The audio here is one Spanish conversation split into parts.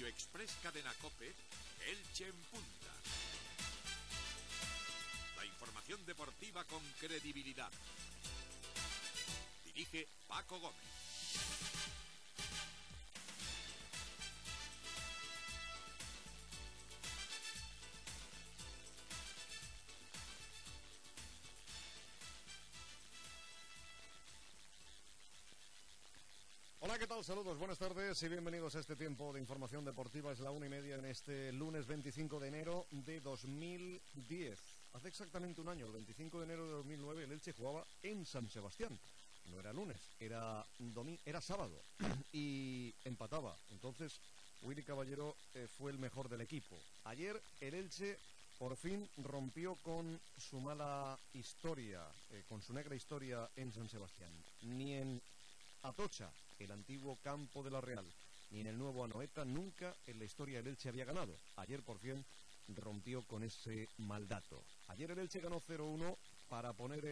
Radio Express Cadena COPE, Elche en Punta. La información deportiva con credibilidad. Dirige Paco Gómez. Hola, ¿qué tal? Saludos, buenas tardes y bienvenidos a este tiempo de información deportiva. Es la 1:30 en este lunes 25 de enero de 2010. Hace exactamente un año, el 25 de enero de 2009, el Elche jugaba en San Sebastián. No era lunes, era sábado y empataba. Entonces, Willy Caballero fue el mejor del equipo. Ayer el Elche por fin rompió con su mala historia, con su negra historia en San Sebastián. Ni en Atocha, el antiguo campo de la Real, ni en el nuevo Anoeta, nunca en la historia el Elche había ganado. Ayer por fin rompió con ese mal dato. Ayer el Elche ganó 0-1 para poner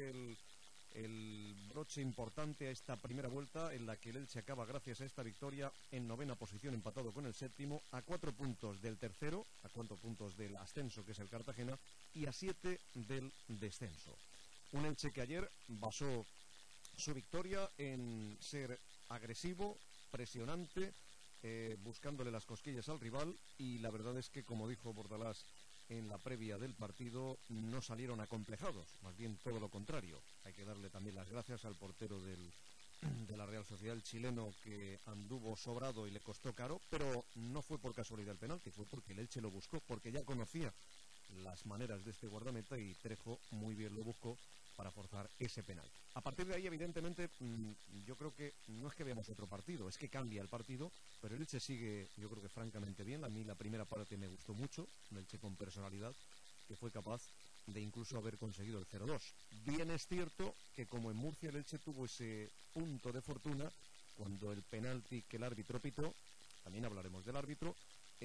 el broche importante a esta primera vuelta, en la que el Elche acaba, gracias a esta victoria, en novena posición, empatado con el séptimo, a 4 puntos del tercero, a 4 puntos del ascenso, que es el Cartagena, y a 7 del descenso. Un Elche que ayer basó su victoria en ser agresivo, presionante, buscándole las cosquillas al rival, y la verdad es que, como dijo Bordalás en la previa del partido, no salieron acomplejados, más bien todo lo contrario. Hay que darle también las gracias al portero de la Real Sociedad, el chileno, que anduvo sobrado y le costó caro, pero no fue por casualidad el penalti, fue porque el Elche lo buscó, porque ya conocía las maneras de este guardameta y Trejo muy bien lo buscó para forzar ese penal. A partir de ahí, evidentemente, yo creo que no es que veamos otro partido, es que cambia el partido, pero el Elche sigue, yo creo que francamente bien. A mí la primera parte me gustó mucho, un Elche con personalidad, que fue capaz de incluso haber conseguido el 0-2. Bien es cierto que, como en Murcia, el Elche tuvo ese punto de fortuna cuando el penalti que el árbitro pitó, también hablaremos del árbitro,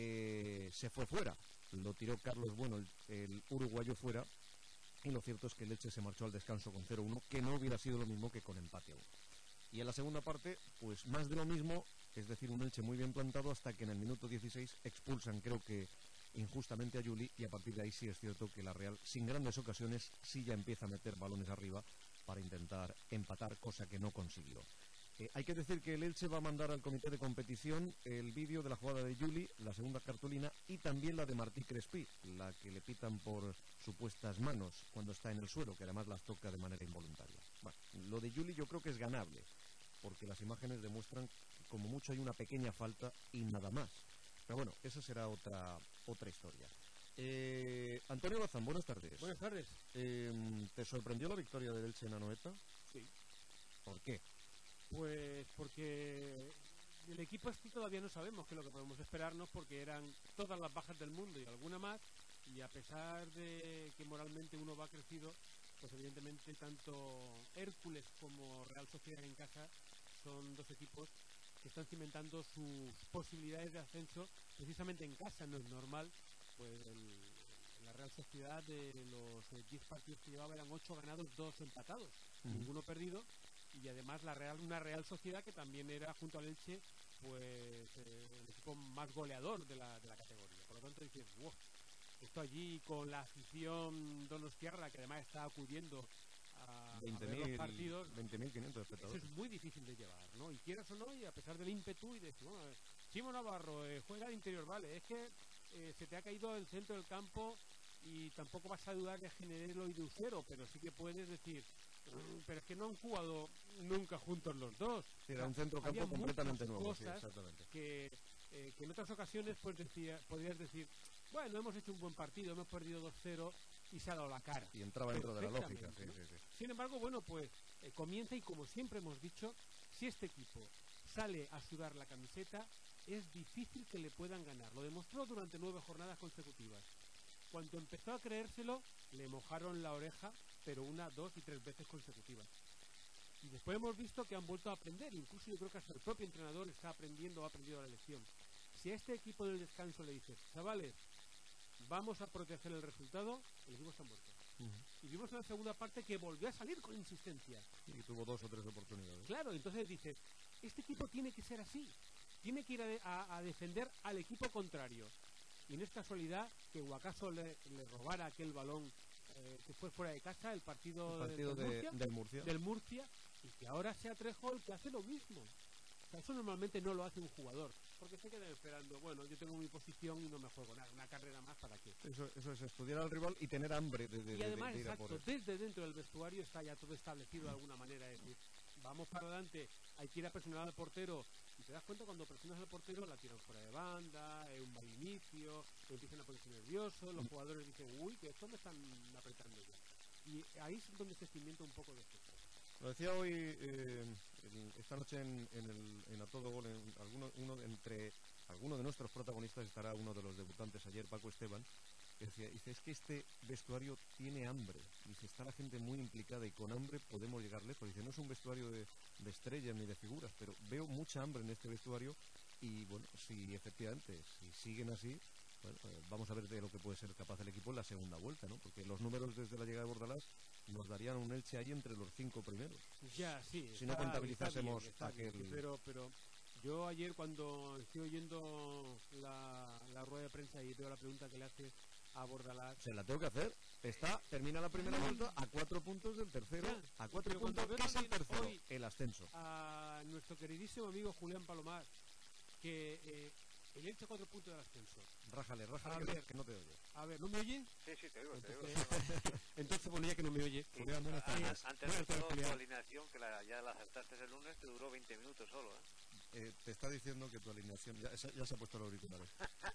se fue fuera. Lo tiró Carlos Bueno, el uruguayo, fuera. Y lo cierto es que el Elche se marchó al descanso con 0-1, que no hubiera sido lo mismo que con empate a 1. Y en la segunda parte, pues más de lo mismo, es decir, un Elche muy bien plantado, hasta que en el minuto 16 expulsan, creo que injustamente, a Juli, y a partir de ahí sí es cierto que la Real, sin grandes ocasiones, sí ya empieza a meter balones arriba para intentar empatar, cosa que no consiguió. Hay que decir que el Elche va a mandar al comité de competición el vídeo de la jugada de Juli, la segunda cartulina, y también la de Martí Crespí, la que le pitan por supuestas manos cuando está en el suelo, que además las toca de manera involuntaria. Bueno, lo de Juli yo creo que es ganable, porque las imágenes demuestran que como mucho hay una pequeña falta y nada más. Pero bueno, esa será otra historia. Antonio Bazán, buenas tardes. Buenas tardes. ¿Te sorprendió la victoria del Elche en Anoeta? Sí. ¿Por qué? Pues porque el equipo este todavía no sabemos qué es lo que podemos esperarnos, porque eran todas las bajas del mundo y alguna más, y a pesar de que moralmente uno va crecido, pues evidentemente tanto Hércules como Real Sociedad en casa son dos equipos que están cimentando sus posibilidades de ascenso precisamente en casa. No es normal, pues la Real Sociedad, de los 10 partidos que llevaba, eran 8 ganados, 2 empatados, ninguno perdido. Y además una Real Sociedad que también era, junto al Elche, pues el equipo más goleador de la categoría. Por lo tanto dices, wow, esto allí con la afición donostiarra, que además está acudiendo a ver los partidos, 20.500 espectadores. Eso es muy difícil de llevar, ¿no? Y quieras o no, y a pesar del ímpetu y de decir, bueno, Chimo Navarro juega de interior, vale, es que se te ha caído el centro del campo y tampoco vas a dudar de Generelo y de Usero, pero sí que puedes decir, pero es que no han jugado nunca juntos los dos. Era un centrocampo completamente nuevo. Sí, exactamente. Que en otras ocasiones pues podrías decir, bueno, hemos hecho un buen partido, hemos perdido 2-0 y se ha dado la cara. Y entraba dentro de la lógica. Sí, ¿no? sí. Sin embargo, bueno, pues comienza, y como siempre hemos dicho, si este equipo sale a sudar la camiseta, es difícil que le puedan ganar. Lo demostró durante 9 jornadas consecutivas. Cuando empezó a creérselo, le mojaron la oreja, pero 1, 2 y 3 veces consecutivas. Y después hemos visto que han vuelto a aprender. Incluso yo creo que hasta el propio entrenador está aprendiendo, ha aprendido la lección. Si a este equipo del descanso le dices, chavales, vamos a proteger el resultado, el equipo está muerto. Y vimos en la segunda parte que volvió a salir con insistencia. Y tuvo 2 o 3 oportunidades. Claro, entonces dices, este equipo tiene que ser así. tiene que ir a defender al equipo contrario. Y no es casualidad que Guacaso le robara aquel balón que fue fuera de casa, el partido del Murcia, y que ahora sea Trejo el que hace lo mismo. O sea, eso normalmente no lo hace un jugador, porque se quedan esperando, bueno, yo tengo mi posición y no me juego nada, una carrera más, ¿para qué? Eso es estudiar al rival y tener hambre y además, de ir a por él. Desde dentro del vestuario está ya todo establecido de alguna manera, es decir, vamos para adelante, hay que ir a presionar al portero, y te das cuenta cuando presionas al portero, la tiran fuera de banda, es un mal inicio, empiezan a ponerse nerviosos, los jugadores dicen, uy, que esto me están apretando ya. Y ahí es donde se cimienta un poco de esto. Lo decía hoy, esta noche en A Todo Gol, entre algunos de nuestros protagonistas estará uno de los debutantes ayer, Paco Esteban, que dice, es que este vestuario tiene hambre. Dice, está la gente muy implicada y con hambre podemos llegar lejos. Dice, no es un vestuario de estrellas ni de figuras, pero veo mucha hambre en este vestuario y, bueno, si efectivamente, si siguen así, bueno, vamos a ver de lo que puede ser capaz el equipo en la segunda vuelta, ¿no? Porque los números desde la llegada de Bordalás nos darían un Elche ahí entre los 5 primeros. Ya, sí. Si no contabilizásemos aquel... Pero yo ayer cuando estoy oyendo la rueda de prensa y veo la pregunta que le hace a Bordalás... Se la tengo que hacer. Termina la primera vuelta a 4 puntos del tercero. Ya, a 4 puntos, ¿qué es el tercero? Hoy, el ascenso. A nuestro queridísimo amigo Julián Palomar, que el Elche 4 puntos del ascenso. Rájale, que no te oye. A ver, ¿no me oye? Sí, te oigo. Entonces ponía que no me oye. Sí, antes de todo, tu alineación, que ya la acertaste el lunes, te duró 20 minutos solo, te está diciendo que tu alineación, ya se ha puesto los auriculares,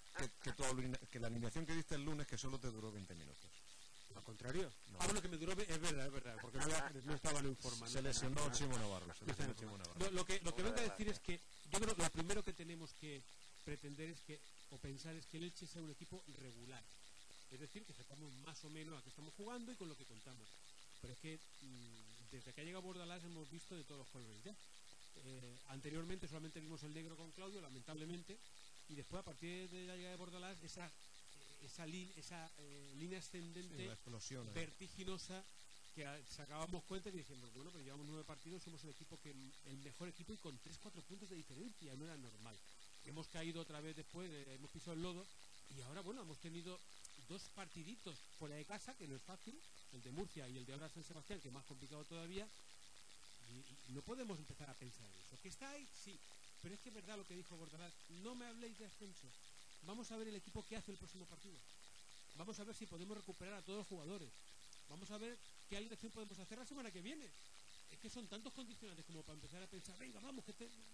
que la alineación que diste el lunes que solo te duró 20 minutos. Al contrario. No. Bueno, que me duró, es verdad, porque no estaban informando. Se lesionó Chimo Navarro. Lo que vengo a decir es que yo creo que lo primero que tenemos que pretender es o pensar es que el Elche sea un equipo regular. Es decir, que sepamos más o menos a qué estamos jugando y con lo que contamos. Pero es que desde que ha llegado Bordalás hemos visto de todos los colores ya. Anteriormente solamente vimos el negro con Claudio, lamentablemente, y después a partir de la llegada de Bordalás esa línea ascendente, vertiginosa, que sacábamos cuenta y decíamos, bueno, pero llevamos 9 partidos, somos el mejor equipo y con 3-4 puntos de diferencia, no era normal. Hemos caído otra vez después, hemos pisado el lodo y ahora, bueno, hemos tenido 2 partiditos fuera de casa, que no es fácil, el de Murcia y el de ahora San Sebastián, que es más complicado todavía, y no podemos empezar a pensar en eso. ¿Que está ahí? Sí, pero es que es verdad lo que dijo Bordalás, no me habléis de ascenso. Vamos a ver el equipo que hace el próximo partido. Vamos a ver si podemos recuperar a todos los jugadores. Vamos a ver qué alineación podemos hacer la semana que viene. Es que son tantos condicionantes como para empezar a pensar, venga, vamos,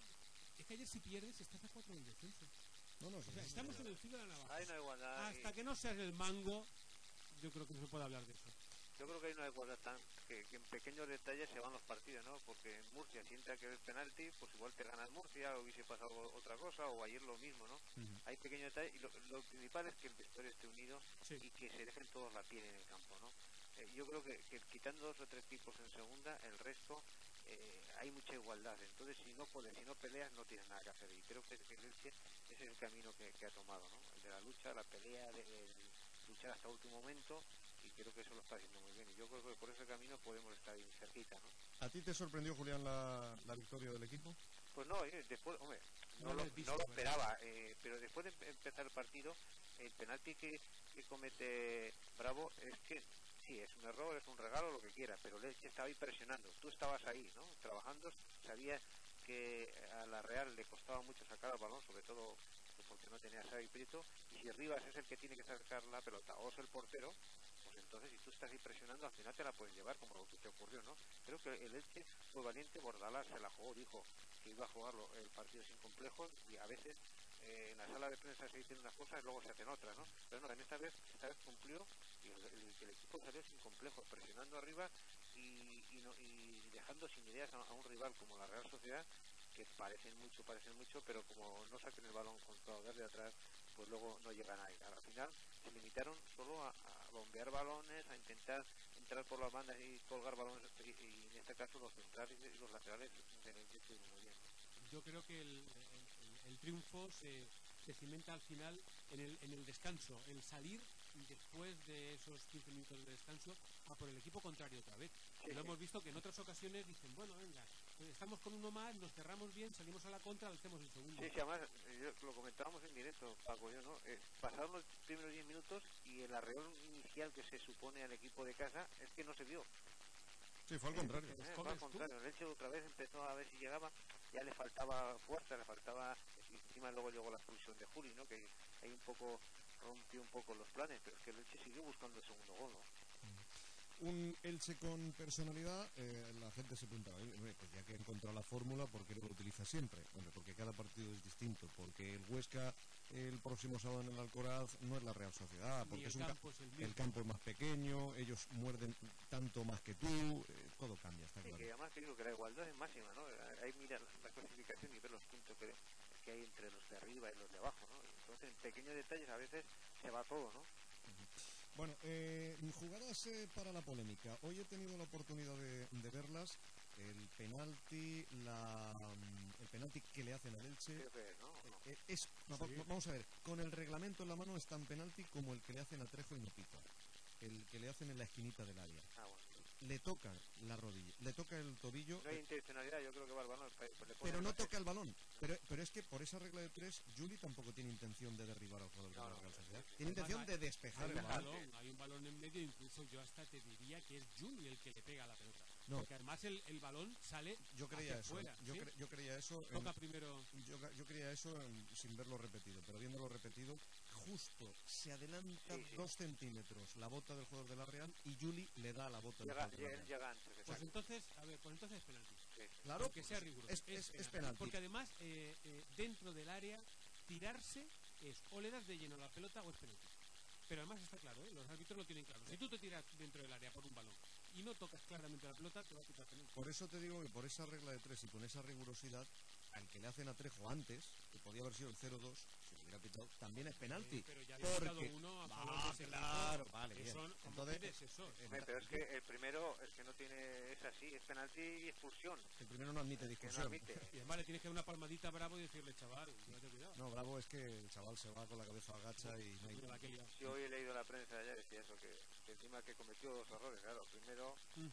es que ayer si pierdes estás a 4 del descenso. O sea, estamos en el filo de la navaja. Hay una igualdad. Hasta que no seas el mango, yo creo que no se puede hablar de eso. Yo creo que hay una igualdad que en pequeños detalles se van los partidos, ¿no? Porque en Murcia, si entra que el penalti, pues igual te gana el Murcia, o hubiese pasado otra cosa, o ayer lo mismo, ¿no? Hay pequeños detalles, y lo principal es que el vestuario esté unido, sí, y que se dejen todos la piel en el campo, ¿no? Yo creo que quitando 2 o 3 equipos en segunda, el resto hay mucha igualdad. Entonces, si no peleas, no tienes nada que hacer. Y creo que el Elche ese es el camino que ha tomado, ¿no? El de la lucha, la pelea, de luchar hasta el último momento. Y creo que eso lo está haciendo muy bien. Y yo creo que por ese camino podemos estar bien cerquita, ¿no? ¿A ti te sorprendió, Julián, la victoria del equipo? Pues no, después, hombre, no lo esperaba. Pero después de empezar el partido, el penalti que comete Bravo es que sí, es un error, es un regalo, lo que quiera, pero el Elche estaba ahí presionando. Tú estabas ahí, ¿no? Trabajando, sabías que a la Real le costaba mucho sacar el balón, sobre todo porque no tenía a Xavi Prieto, y si Rivas es el que tiene que sacar la pelota o es el portero, pues entonces si tú estás ahí presionando, al final te la puedes llevar, como lo que te ocurrió, ¿no? Creo que el Elche fue valiente, Bordalás se la jugó, dijo que iba a jugarlo el partido sin complejos, y a veces en la sala de prensa se dicen unas cosas y luego se hacen otras, ¿no? Pero no, en esta vez cumplió, y el equipo salió sin complejos, presionando arriba y dejando sin ideas a un rival como la Real Sociedad, que parecen mucho, pero como no saquen el balón con todo desde atrás, pues luego no llegan ahí. Al final se limitaron solo a bombear balones, a intentar entrar por las bandas y colgar balones, y en este caso los centrales y los laterales estuvieron muy bien. Yo creo que el triunfo se cimenta al final en el descanso, el salir después de esos 15 minutos de descanso a por el equipo contrario otra vez. Sí, lo hemos visto que en otras ocasiones dicen, bueno, venga, estamos con uno más, nos cerramos bien, salimos a la contra, le hacemos el segundo. Sí, además, lo comentábamos en directo, Paco, yo, ¿no? Pasaron los primeros 10 minutos y el arreón inicial que se supone al equipo de casa es que no se vio. Sí, fue al contrario. Fue al contrario, el Elche otra vez empezó a ver si llegaba, ya le faltaba fuerza, le faltaba, y encima luego llegó la expulsión de Juli, ¿no? Que ahí un poco rompió un poco los planes, pero es que el Elche siguió buscando el segundo gol, ¿no? Un Elche con personalidad, la gente se preguntaba, pues ya que encontró la fórmula, ¿por qué no lo utiliza siempre? Hombre, porque cada partido es distinto, porque el Huesca el próximo sábado en el Alcoraz no es la Real Sociedad, porque el campo es más pequeño, ellos muerden tanto más que tú, todo cambia, está claro. Y que además te digo que la igualdad es máxima, ¿no? Ahí mira la clasificación y ver los puntos que hay entre los de arriba y los de abajo, ¿no? Entonces en pequeños detalles a veces se va todo, ¿no? Bueno, jugadas para la polémica. Hoy he tenido la oportunidad de verlas. El penalti que le hacen al Elche. Creo que ¿no? Vamos a ver, con el reglamento en la mano es tan penalti como el que le hacen a Trejo y no pita. El que le hacen en la esquinita del área. Bueno. Le toca la rodilla, le toca el tobillo. No hay intencionalidad, yo creo que va al balón. Pero no toca el balón. Pero es que por esa regla de 3, Juli tampoco tiene intención de derribar al jugador de la Real Sociedad. Tiene intención de despejar el balón. Hay un balón en medio, incluso yo hasta te diría que es Juli el que le pega a la pelota. No. Porque además el balón sale yo creía eso, fuera. Yo creía eso. Toca primero. Yo creía eso sin verlo repetido, pero viéndolo repetido, justo se adelanta 2 centímetros la bota del jugador de la Real y Juli le da a la bota del jugador de la Real. Llega antes. Pues entonces es penalti. Sí. Claro, aunque sea riguroso. Es penalti. Porque además, dentro del área, tirarse es o le das de lleno a la pelota o es penalti. Pero además está claro, los árbitros lo tienen claro. Si tú te tiras dentro del área por un balón y no tocas claramente la pelota, te va a quitar penalti. Por eso te digo que por esa regla de 3 y con esa rigurosidad, al que le hacen a Trejo antes, que podía haber sido el 0-2, si lo hubiera pitado, también es penalti. Pero ya había pitado uno a favor de ese claro, equipo. vale, bien. Entonces, eso. Pero es que el primero es que no tiene, es así, es penalti y expulsión. El primero no admite discusión. Y además le tienes que dar una palmadita a Bravo y decirle, chaval, cuidado. No, Bravo es que el chaval se va con la cabeza agacha y no hay... Yo hoy he leído la prensa ayer, decía eso, que encima que cometió 2 errores, claro. Primero,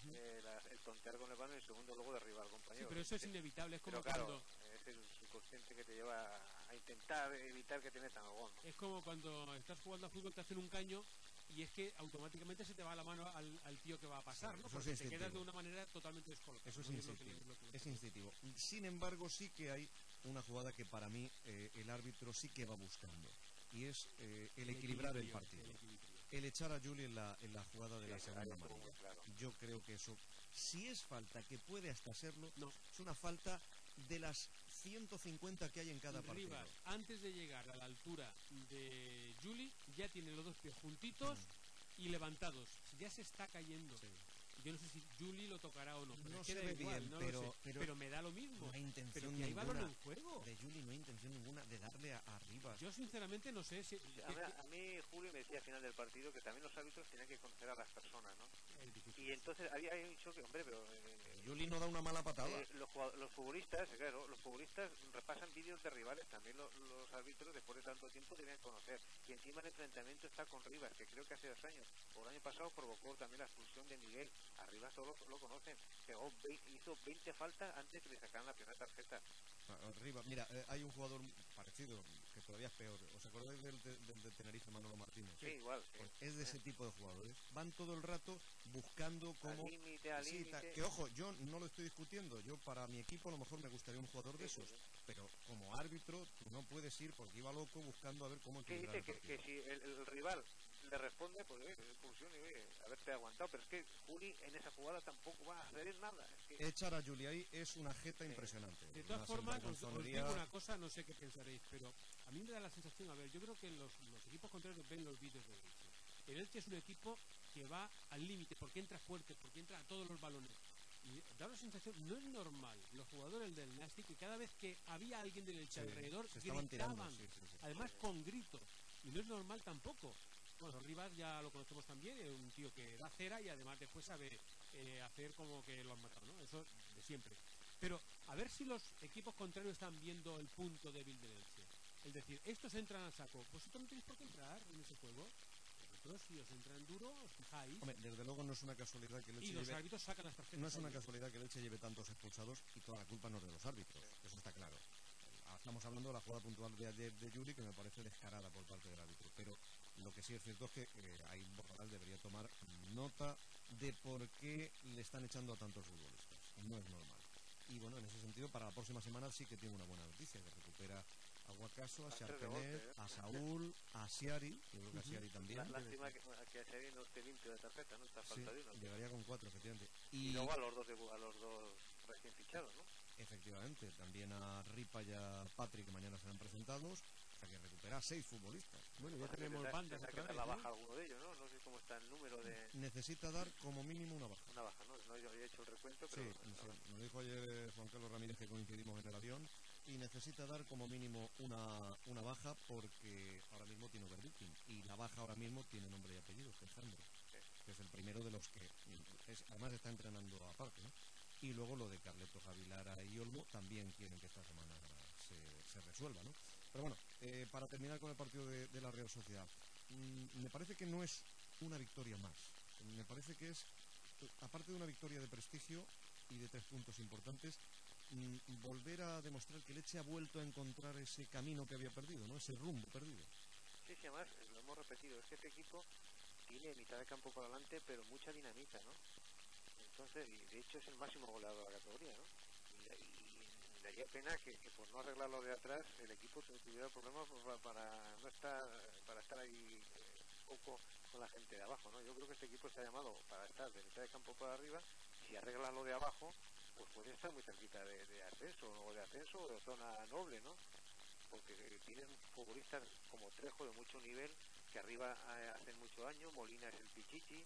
el tontear con el balón y segundo luego derribar al compañero. Sí, pero eso es inevitable, es como pero claro, cuando... es el subconsciente que te lleva a intentar evitar que te metan el gol, ¿no? Es como cuando estás jugando a fútbol, te hacen un caño y es que automáticamente se te va la mano al tío que va a pasar, ¿no? Porque te quedas de una manera totalmente descolocada. Eso es instintivo. Es instintivo. Sin embargo, sí que hay una jugada que para mí el árbitro sí que va buscando y es el equilibrar el partido. El echar a Juli en la jugada de la segunda amarilla. Claro. Yo creo que eso, si es falta, que puede hasta serlo, no, es una falta de las 150 que hay en cada partido. Rivas, antes de llegar a la altura de Juli, ya tiene los 2 pies juntitos y levantados. Ya se está cayendo. Sí. Yo no sé si Juli lo tocará o no. No se ve igual, bien, no pero me da lo mismo. No hay intención pero que ninguna hay balón en juego. de Juli, no hay intención ninguna de darle a Rivas. Yo sinceramente no sé si... A mí Julio me decía al final del partido que también los árbitros tenían que conocer a las personas, ¿no? Y entonces había dicho que, hombre, pero... Juli no da una mala patada. Los futbolistas, claro, los futbolistas repasan vídeos de rivales, también los árbitros después de tanto tiempo deben conocer. Y encima el enfrentamiento está con Rivas, que creo que hace 2 años, o el año pasado provocó también la expulsión de Miguel. A Rivas todos lo conocen. Hizo 20 faltas antes que le sacaran la primera tarjeta. Rivas, mira, hay un jugador parecido, que todavía es peor. ¿Os acordáis del de Tenerife, Manolo Martínez? Sí, igual. Sí. Pues es de ese tipo de jugadores. Van todo el rato buscando cómo... Al límite. Que ojo, yo no lo estoy discutiendo. Yo para mi equipo a lo mejor me gustaría un jugador de esos. Pero como árbitro no puedes ir porque iba loco buscando a ver cómo equilibrar el partido. Que si el rival le responde, pues expulsión y haberte aguantado. Pero es que Juli en esa jugada tampoco va a hacer nada. Es que... Echar a Juli ahí es una jeta impresionante. De todas formas, os digo una cosa, no sé qué pensaréis, pero a mí me da la sensación, a ver, yo creo que los equipos contrarios ven los vídeos del Elche. El Elche es un equipo que va al límite, porque entra fuerte, porque entra a todos los balones. Y da la sensación, no es normal, los jugadores del Nasty, que cada vez que había alguien del Elche alrededor, gritaban, además con gritos. Y no es normal tampoco. Bueno, Rivas ya lo conocemos también, es un tío que da cera y además después sabe hacer como que lo han matado, ¿no? Eso de siempre. Pero a ver si los equipos contrarios están viendo el punto débil del Elche. Es decir, estos entran al saco. ¿Vosotros no tenéis por qué entrar en ese juego? vosotros, si os entran duro, os fijáis. Hombre, desde luego no es una casualidad que el Elche Y los árbitros sacan las tarjetas. No es una casualidad que el Elche lleve tantos expulsados y toda la culpa no es de los árbitros, eso está claro. Estamos hablando de la jugada puntual de ayer de Yuri, que me parece descarada por parte del árbitro, pero lo que sí es cierto es que ahí Borradal debería tomar nota de por qué le están echando a tantos futbolistas. No es normal. Y bueno, en ese sentido, para la próxima semana sí que tiene una buena noticia, que recupera a Guacaso, a Charpenet, a Saúl, a Siari, yo creo que a Siari también. Lástima que a Siari no esté limpio de tarjeta, ¿no? Está falta de uno. Llegaría con 4, efectivamente. Y luego a los dos recién fichados, ¿no? Efectivamente, también a Ripa y a Patrick, que mañana serán presentados, o sea que recupera 6 futbolistas. Bueno, ya tenemos bandas otra vez, la baja alguno de ellos, ¿no? No sé cómo está el número de... Necesita dar como mínimo una baja. Una baja, ¿no? No he hecho el recuento, pero... Sí, nos dijo ayer Juan Carlos Ramírez, que coincidimos en el avión, y necesita dar como mínimo una baja, porque ahora mismo tiene overbooking, y la baja ahora mismo tiene nombre y apellido, que es Sandro, que es el primero de los que además está entrenando aparte, ¿no? Y luego lo de Carleto, Javilara y Olmo también quieren que esta semana se resuelva, ¿no? Pero bueno, para terminar con el partido de la Real Sociedad, me parece que no es una victoria más. Me parece que es, aparte de una victoria de prestigio y de 3 puntos importantes, volver a demostrar que el Elche ha vuelto a encontrar ese camino que había perdido, ¿no? Ese rumbo perdido. Sí, además lo hemos repetido, es que este equipo tiene mitad de campo por delante, pero mucha dinamita, ¿no? Entonces, y de hecho es el máximo goleador de la categoría, ¿no? Y daría pena que por no arreglar lo de atrás el equipo tuviera problemas para estar ahí poco con la gente de abajo, ¿no? Yo creo que este equipo está llamado para estar de mitad de campo para arriba. Si arregla lo de abajo, pues puede estar muy cerquita de ascenso o de zona noble, ¿no? Porque tienen futbolistas como Trejo de mucho nivel, que arriba hacen mucho daño. Molina es el pichichi,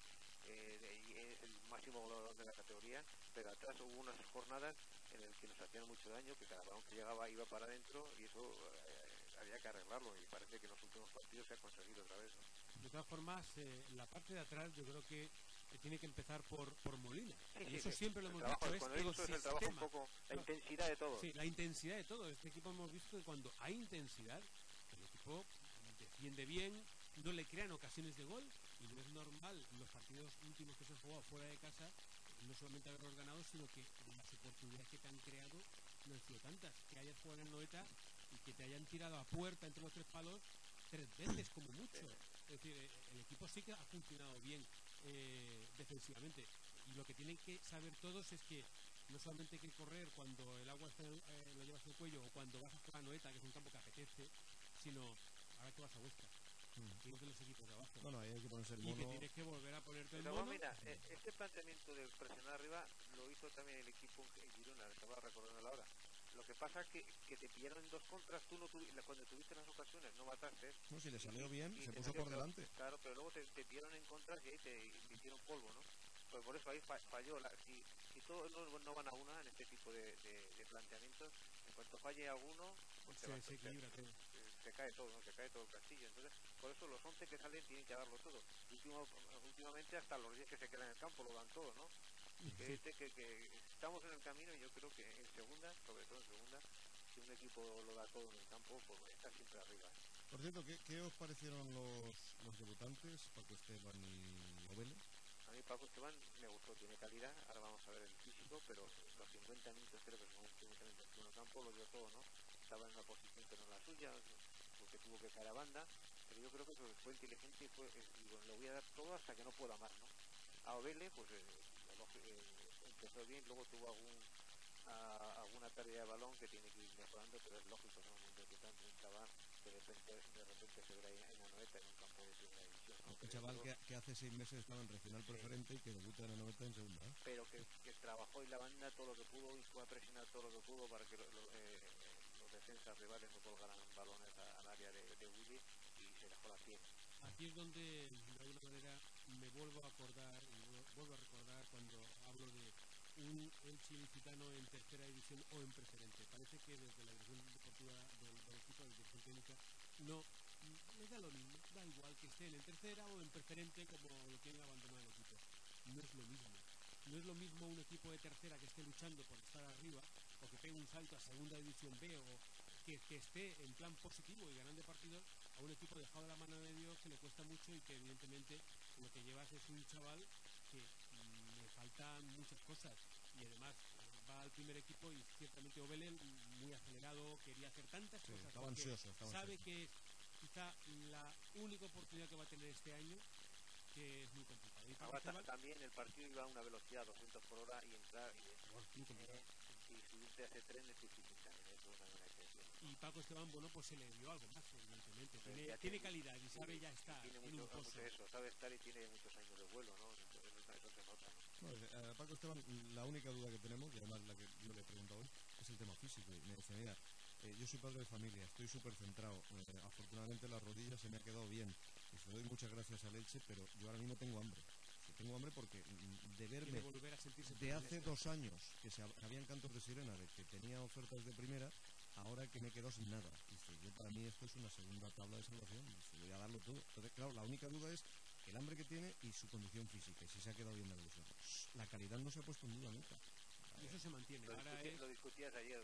es el máximo goleador de la categoría, pero atrás hubo unas jornadas en las que nos hacían mucho daño, que cada balón que llegaba iba para adentro, y eso había que arreglarlo, y parece que en los últimos partidos se ha conseguido otra vez, ¿no? De todas formas, la parte de atrás yo creo que tiene que empezar por Molina. Y eso siempre lo hemos dicho, es el sistema. El trabajo un poco, la intensidad de todo. Sí, la intensidad de todo. Este equipo hemos visto que cuando hay intensidad, el equipo defiende bien, no le crean ocasiones de gol, y no es normal los partidos últimos que se han jugado fuera de casa, no solamente haberlos ganado, sino que las oportunidades que te han creado no han sido tantas. Que hayas jugado en el Noeta y que te hayan tirado a puerta entre los 3 palos 3 veces como mucho. Es decir, el equipo sí que ha funcionado bien defensivamente, y lo que tienen que saber todos es que no solamente hay que correr cuando el agua lo llevas en el cuello, o cuando vas a jugar a Noeta, que es un campo que apetece, sino ahora que vas a Huesca, que es de los equipos de abajo. Bueno, ahí hay que ponerse el mono. Y que tienes que volver a ponerte el mono. mono. Mira, este planteamiento de presionar arriba lo hizo también el equipo en Girona, estaba recordando ahora. Lo que pasa es que te pillaron en 2 contras, tú no cuando tuviste las ocasiones no mataste. No, si le salió bien, se puso por delante. Claro, pero luego te pillaron en contras y ahí te hicieron polvo, ¿no? Pues por eso ahí falló. Si todos no van a una en este tipo de planteamientos, en cuanto falle alguno, pues se equilibra todo. Se cae todo, ¿no? Se cae todo el castillo. Entonces, por eso los 11 que salen tienen que darlo todo. Últimamente hasta los 10 que se quedan en el campo lo dan todo, ¿no? Que estamos en el camino, y yo creo que en segunda, sobre todo en segunda, si un equipo lo da todo en el campo, pues está siempre arriba. Por cierto, ¿qué os parecieron los debutantes, Paco Esteban y Ovele? A mí Paco Esteban me gustó, tiene calidad, ahora vamos a ver el físico, pero los 50 minutos, creo que son 50 minutos en el campo, lo dio todo, ¿no? Estaba en una posición que no es la suya, porque tuvo que caer a banda, pero yo creo que fue inteligente y bueno, le voy a dar todo hasta que no pueda más, ¿no? A Ovele, pues empezó bien, luego tuvo alguna pérdida de balón que tiene que ir mejorando, pero es lógico, ¿no? Mientras que tanto estaba, de repente se verá en la Noeta, en un campo de primera división, ¿no? Un chaval que hace 6 meses estaba en regional preferente y que debuta en la Noeta en segunda, ¿eh? Pero que trabajó en la banda todo lo que pudo y fue a presionar todo lo que pudo para que los defensas rivales no colgaran balones al área de Willy, y se dejó la piel. Aquí es donde de alguna manera me vuelvo a acordar y vuelvo a recordar cuando hablo de un Elche ilicitano en tercera división o en preferente. Parece que desde la dirección deportiva del equipo, de la dirección técnica, no les da lo mismo, da igual que estén en tercera o en preferente, como lo quieren abandonar el equipo. No es lo mismo. No es lo mismo un equipo de tercera que esté luchando por estar arriba, o que pegue un salto a segunda división B, o que esté en plan positivo y ganando partidos, a a un equipo dejado de la mano de Dios que le cuesta mucho y que evidentemente lo que llevas es un chaval que le faltan muchas cosas y además va al primer equipo y ciertamente Obelel muy acelerado, quería hacer tantas cosas, estaba ansioso, sabe que es quizá la única oportunidad que va a tener este año, que es muy complicado. Y ahora también el partido iba a una velocidad 200 por hora y entrar y subirte a ese tren es difícil también, eso es una buena excepción. Y Paco Esteban, bueno, pues se le dio algo más, evidentemente. Pues tiene calidad y sabe ya estar. Tiene mucho eso, sabe estar y tiene muchos años de vuelo, ¿no? Eso se nota, ¿no? No, Paco Esteban, la única duda que tenemos, y además la que yo le he preguntado hoy, es el tema físico. Y me dice, mira, yo soy padre de familia, estoy súper centrado. Afortunadamente la rodilla se me ha quedado bien. Y se doy muchas gracias al Elche, pero yo ahora mismo tengo hambre. Tengo hambre porque de verme de hace 2 años que habían cantos de sirena, de que tenía ofertas de primera, ahora que me quedo sin nada. Dice, yo para mí esto es una segunda tabla de salvación, dice, voy a darlo todo. Entonces, claro, la única duda es el hambre que tiene y su condición física, y si se ha quedado bien de la ilusión. La calidad no se ha puesto en duda nunca. Y eso se mantiene. Lo discutías ayer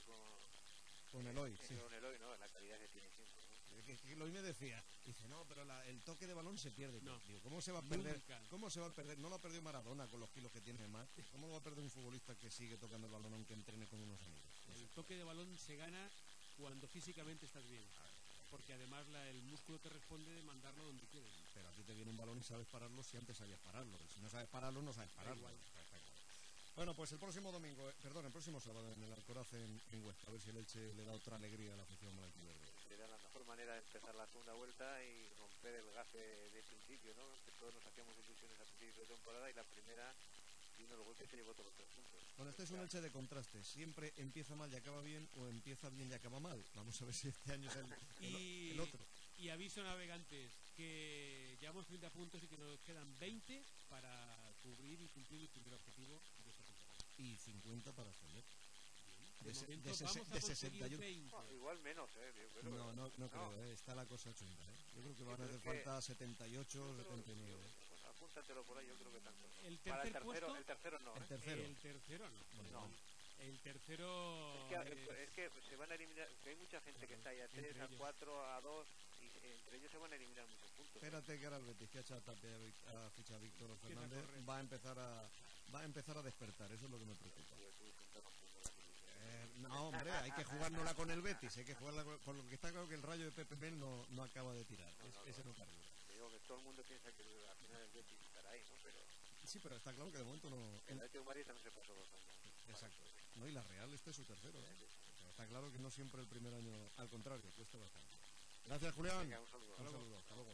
con Eloy, sí. Con Eloy, ¿no? La calidad que tiene siempre, ¿no? Que Eloy me decía, dice, no, pero el toque de balón se pierde. No. Digo, ¿cómo se va a perder? ¿Cómo se va a perder? No lo ha perdido Maradona con los kilos que tiene más. ¿Cómo lo va a perder un futbolista que sigue tocando el balón aunque entrene con unos amigos? El toque de balón se gana cuando físicamente estás bien. Porque además el músculo te responde de mandarlo donde quieres. Pero a ti te viene un balón y sabes pararlo si antes sabías pararlo. Y si no sabes pararlo, no sabes pararlo. Bueno, pues el próximo sábado en el Alcoraz en Huesca, a ver si el Elche le da otra alegría a la afición blanquiverde. Sería la mejor manera de empezar la segunda vuelta y romper el gafe de principio, ¿no? Que todos nos hacíamos ilusiones a principio de temporada y la primera vino el golpe que llevó todos los 3 puntos. Bueno, este es un Elche de contraste. Siempre empieza mal y acaba bien, o empieza bien y acaba mal. Vamos a ver si este año es el otro. Y aviso navegantes que llevamos 30 puntos y que nos quedan 20 para cubrir y cumplir el primer objetivo de esta temporada. Y 50 para ascender. De 61. Igual menos, yo creo. No creo, está la cosa 80. Yo creo que van a hacer falta 78, 79. Pues apúntatelo por ahí, yo creo que tanto. El tercero no. El tercero no. Bueno, el tercero... Es que se van a eliminar, que hay mucha gente que está ahí a 3, a 4, a 2, y entre ellos se van a eliminar muchos puntos. Espérate que ahora el Betis, que ha echado a ficha a Víctor Fernández, va a empezar a despertar, eso es lo que me preocupa. No, hombre, hay que jugárnosla con el Betis, hay que jugarla con lo que está claro que el Rayo de Pepe Mel no acaba de tirar, ese no carbura. Digo que todo el mundo piensa que al final el Betis estará ahí, ¿no? Sí, pero está claro que de momento no... El Atlético de Madrid también se pasó 2 años. Exacto. No, y la Real este es su tercero, Está claro que no siempre el primer año, al contrario, cuesta bastante. Gracias, Julián. Venga, un saludo. Hasta luego.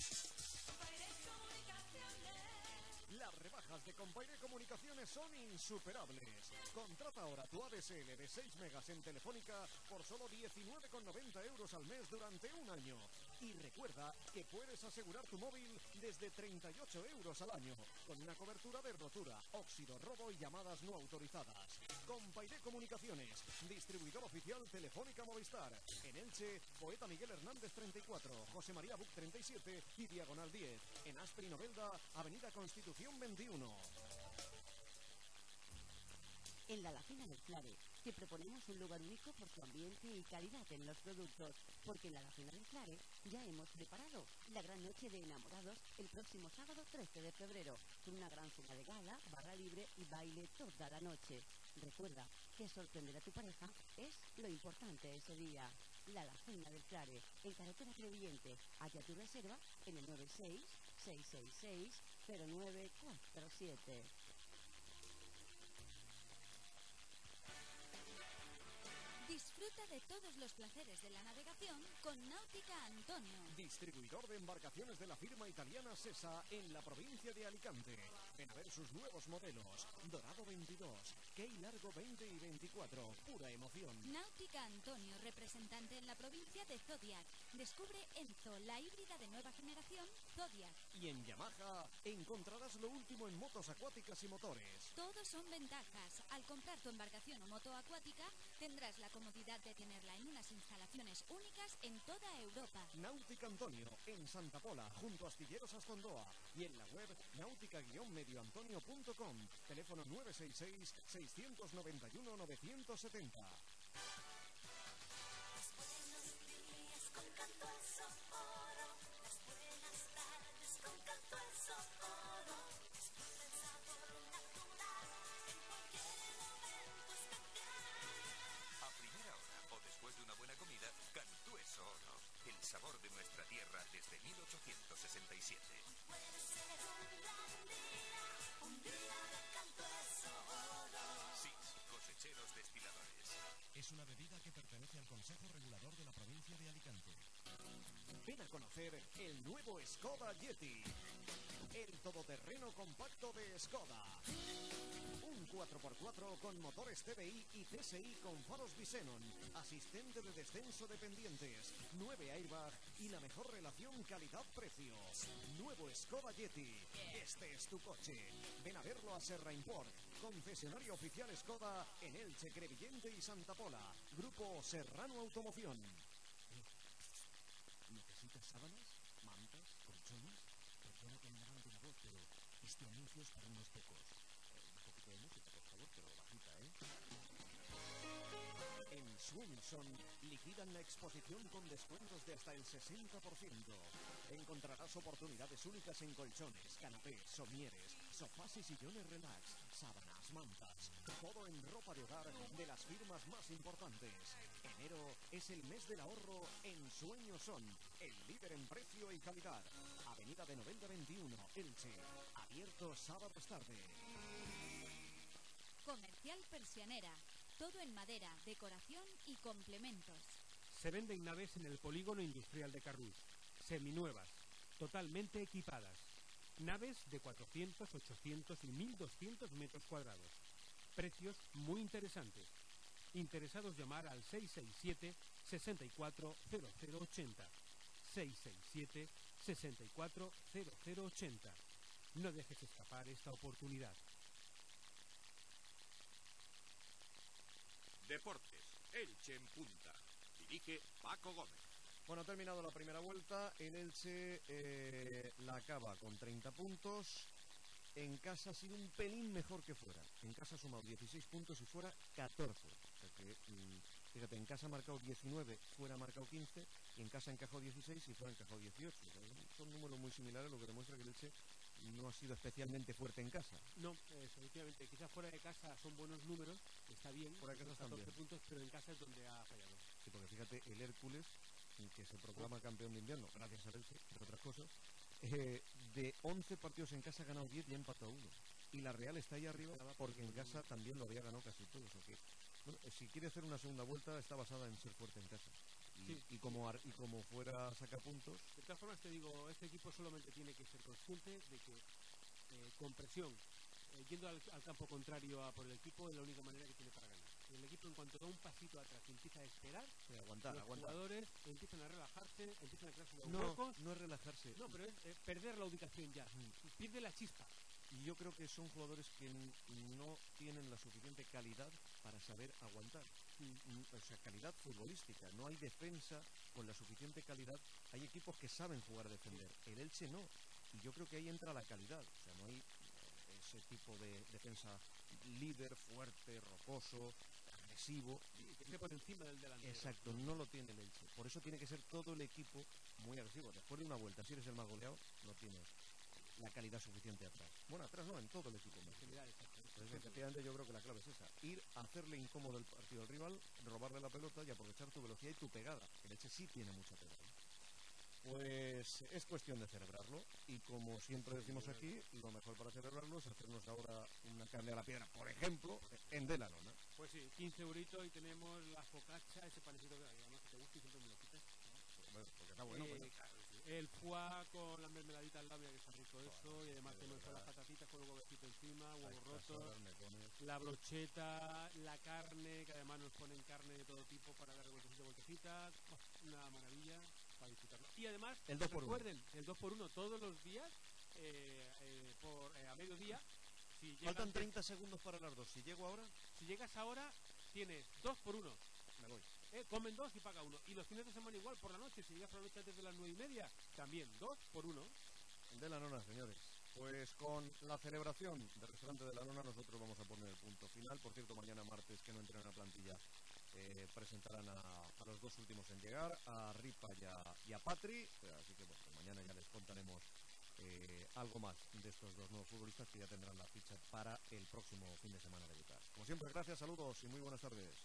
Las rebajas de Compaire Comunicaciones son insuperables. Contrata ahora tu ADSL de 6 megas en Telefónica por solo 19,90 euros al mes durante un año. Y recuerda que puedes asegurar tu móvil desde 38 euros al año, con una cobertura de rotura, óxido, robo y llamadas no autorizadas. Compaire Comunicaciones, distribuidor oficial Telefónica Movistar. En Elche, Poeta Miguel Hernández 34, José María Buc 37 y Diagonal 10. En Aspri Novelda, Avenida Constitución 21. En la Alacena del Clare te proponemos un lugar único por su ambiente y calidad en los productos, porque en la Alacena del Clare ya hemos preparado la gran noche de enamorados el próximo sábado 13 de febrero, con una gran cena de gala, barra libre y baile toda la noche. Recuerda que sorprender a tu pareja es lo importante ese día. La Alacena del Clare, en carretera Crevillente. Haya tu reserva en el 96-666-0947. Disfruta de todos los placeres de la navegación con Náutica Antonio. Distribuidor de embarcaciones de la firma italiana Sesa en la provincia de Alicante. Ven a ver sus nuevos modelos. Dorado 22, Key Largo 20 y 24. Pura emoción. Náutica Antonio, representante en la provincia de Zodiac. Descubre Enzo, la híbrida de nueva generación Zodiac. Y en Yamaha encontrarás lo último en motos acuáticas y motores. Todos son ventajas. Al comprar tu embarcación o moto acuática, tendrás la comodidad de tenerla en unas instalaciones únicas en toda Europa. Náutica Antonio, en Santa Pola, junto a Astilleros Astondoa. Y en la web náutica-medioantonio.com. Teléfono 966-691-970. Los buenos días con canto al sol. sabor de nuestra tierra desde 1867. SIS, cosecheros destiladores. Es una bebida que pertenece al Consejo Regulador de la provincia de Alicante. Ven a conocer el nuevo Skoda Yeti. El todoterreno compacto de Skoda. Un 4x4 con motores TDI y TSI con faros Visenon, asistente de descenso de pendientes, 9 airbag y la mejor relación calidad-precio. Nuevo Skoda Yeti. Este es tu coche. Ven a verlo a Serra Import, concesionario oficial Skoda en Elche, Crevillente y Santa Pola. Grupo Serrano Automoción. ¿Necesitas sábanas, mantas, colchones? Perdona que me levante la voz, pero este anuncio es para unos pocos. Un poquito de música, por favor, pero bajita, ¿eh? En Swinson liquidan la exposición con descuentos de hasta el 60%. Encontrarás oportunidades únicas en colchones, canapés, somieres, sofás y sillones relax, sábanas, mantas. Todo en ropa de hogar de las firmas más importantes. Enero es el mes del ahorro en Sueño Son, el líder en precio y calidad. Avenida de Novelda 21, Elche. Abierto sábados tarde. Comercial Persianera. Todo en madera, decoración y complementos. Se venden naves en el polígono industrial de Carrús, seminuevas, totalmente equipadas. Naves de 400, 800 y 1200 metros cuadrados. Precios muy interesantes. Interesados llamar al 667 64 0080. 667 64 0080. No dejes escapar esta oportunidad. Deportes, Elche en punta. Dirige Paco Gómez. Bueno, ha terminado la primera vuelta. El Elche la acaba con 30 puntos. En casa ha sido un pelín mejor que fuera. En casa ha sumado 16 puntos y fuera 14. O sea que, fíjate, en casa ha marcado 19, fuera ha marcado 15, y en casa ha encajado 16 y fuera ha encajado 18. O sea, son números muy similares, lo que demuestra que el Elche no ha sido especialmente fuerte en casa. No, efectivamente, quizás fuera de casa son buenos números, está bien, Fuera de casa están 14 bien. puntos, pero en casa es donde ha fallado. Sí, porque fíjate, el Hércules, que se proclama campeón de invierno, gracias al Elche, entre otras cosas, de 11 partidos en casa ha ganado 10 y ha empatado 1. Y la Real está ahí arriba porque en casa también lo había ganado casi todo. O sea que, bueno, si quiere hacer una segunda vuelta, está basada en ser fuerte en casa. Y como fuera saca puntos. De todas formas, te digo, este equipo solamente tiene que ser consciente de que con presión, yendo al campo contrario a por el equipo, es la única manera que tiene para ganar. El equipo, en cuanto da un pasito atrás y empieza a esperar, los jugadores empiezan a relajarse, empiezan a crearse los huecos. No es relajarse. No, pero es perder la ubicación ya. Pierde la chispa. Y yo creo que son jugadores que no tienen la suficiente calidad para saber aguantar. O sea, calidad futbolística. No hay defensa con la suficiente calidad. Hay equipos que saben jugar a defender. El Elche no. Y yo creo que ahí entra la calidad. O sea, no hay ese tipo de defensa líder, fuerte, rocoso, agresivo. Que esté por encima del delantero. Exacto, no lo tiene el Elche. Por eso tiene que ser todo el equipo muy agresivo. Después de una vuelta, si eres el más goleado, no tienes la calidad suficiente atrás. Bueno, atrás no, en todo el equipo. Entonces, efectivamente, yo creo que la clave es esa. Ir a hacerle incómodo el partido al rival, robarle la pelota y aprovechar tu velocidad y tu pegada. El Elche sí tiene mucha pegada. Pues es cuestión de celebrarlo. Y como siempre decimos aquí, lo mejor para celebrarlo es hacernos ahora una carne a la piedra, por ejemplo, en De la Lona. Pues sí, 15 euritos y tenemos la focaccia, ese panecito que además te gusta y siempre me lo quitas. Bueno, porque está bueno. El foie con la mermeladita al lado, mira que está rico eso, y además tenemos las patatitas con el huevecito encima, huevos rotos, la brocheta, la carne, que además nos ponen carne de todo tipo para darle vueltecitas, una maravilla para disfrutarlo. Y además, el 2x1. Recuerden, el 2x1 todos los días, a mediodía. Faltan 30 segundos para las 2. Si llego ahora, si llegas ahora, tienes 2x1. Me voy. Comen 2 y paga 1. Y los fines de semana igual, por la noche, si llegas por la noche antes de las 9:30, también 2x1. De la Nona, señores. Pues con la celebración del restaurante de la Nona nosotros vamos a poner el punto final. Por cierto, mañana martes, que no entren a plantilla, presentarán a los dos últimos en llegar, a Ripa y a Patri. Así que bueno, mañana ya les contaremos algo más de estos dos nuevos futbolistas que ya tendrán la ficha para el próximo fin de semana de debutar. Como siempre, gracias, saludos y muy buenas tardes.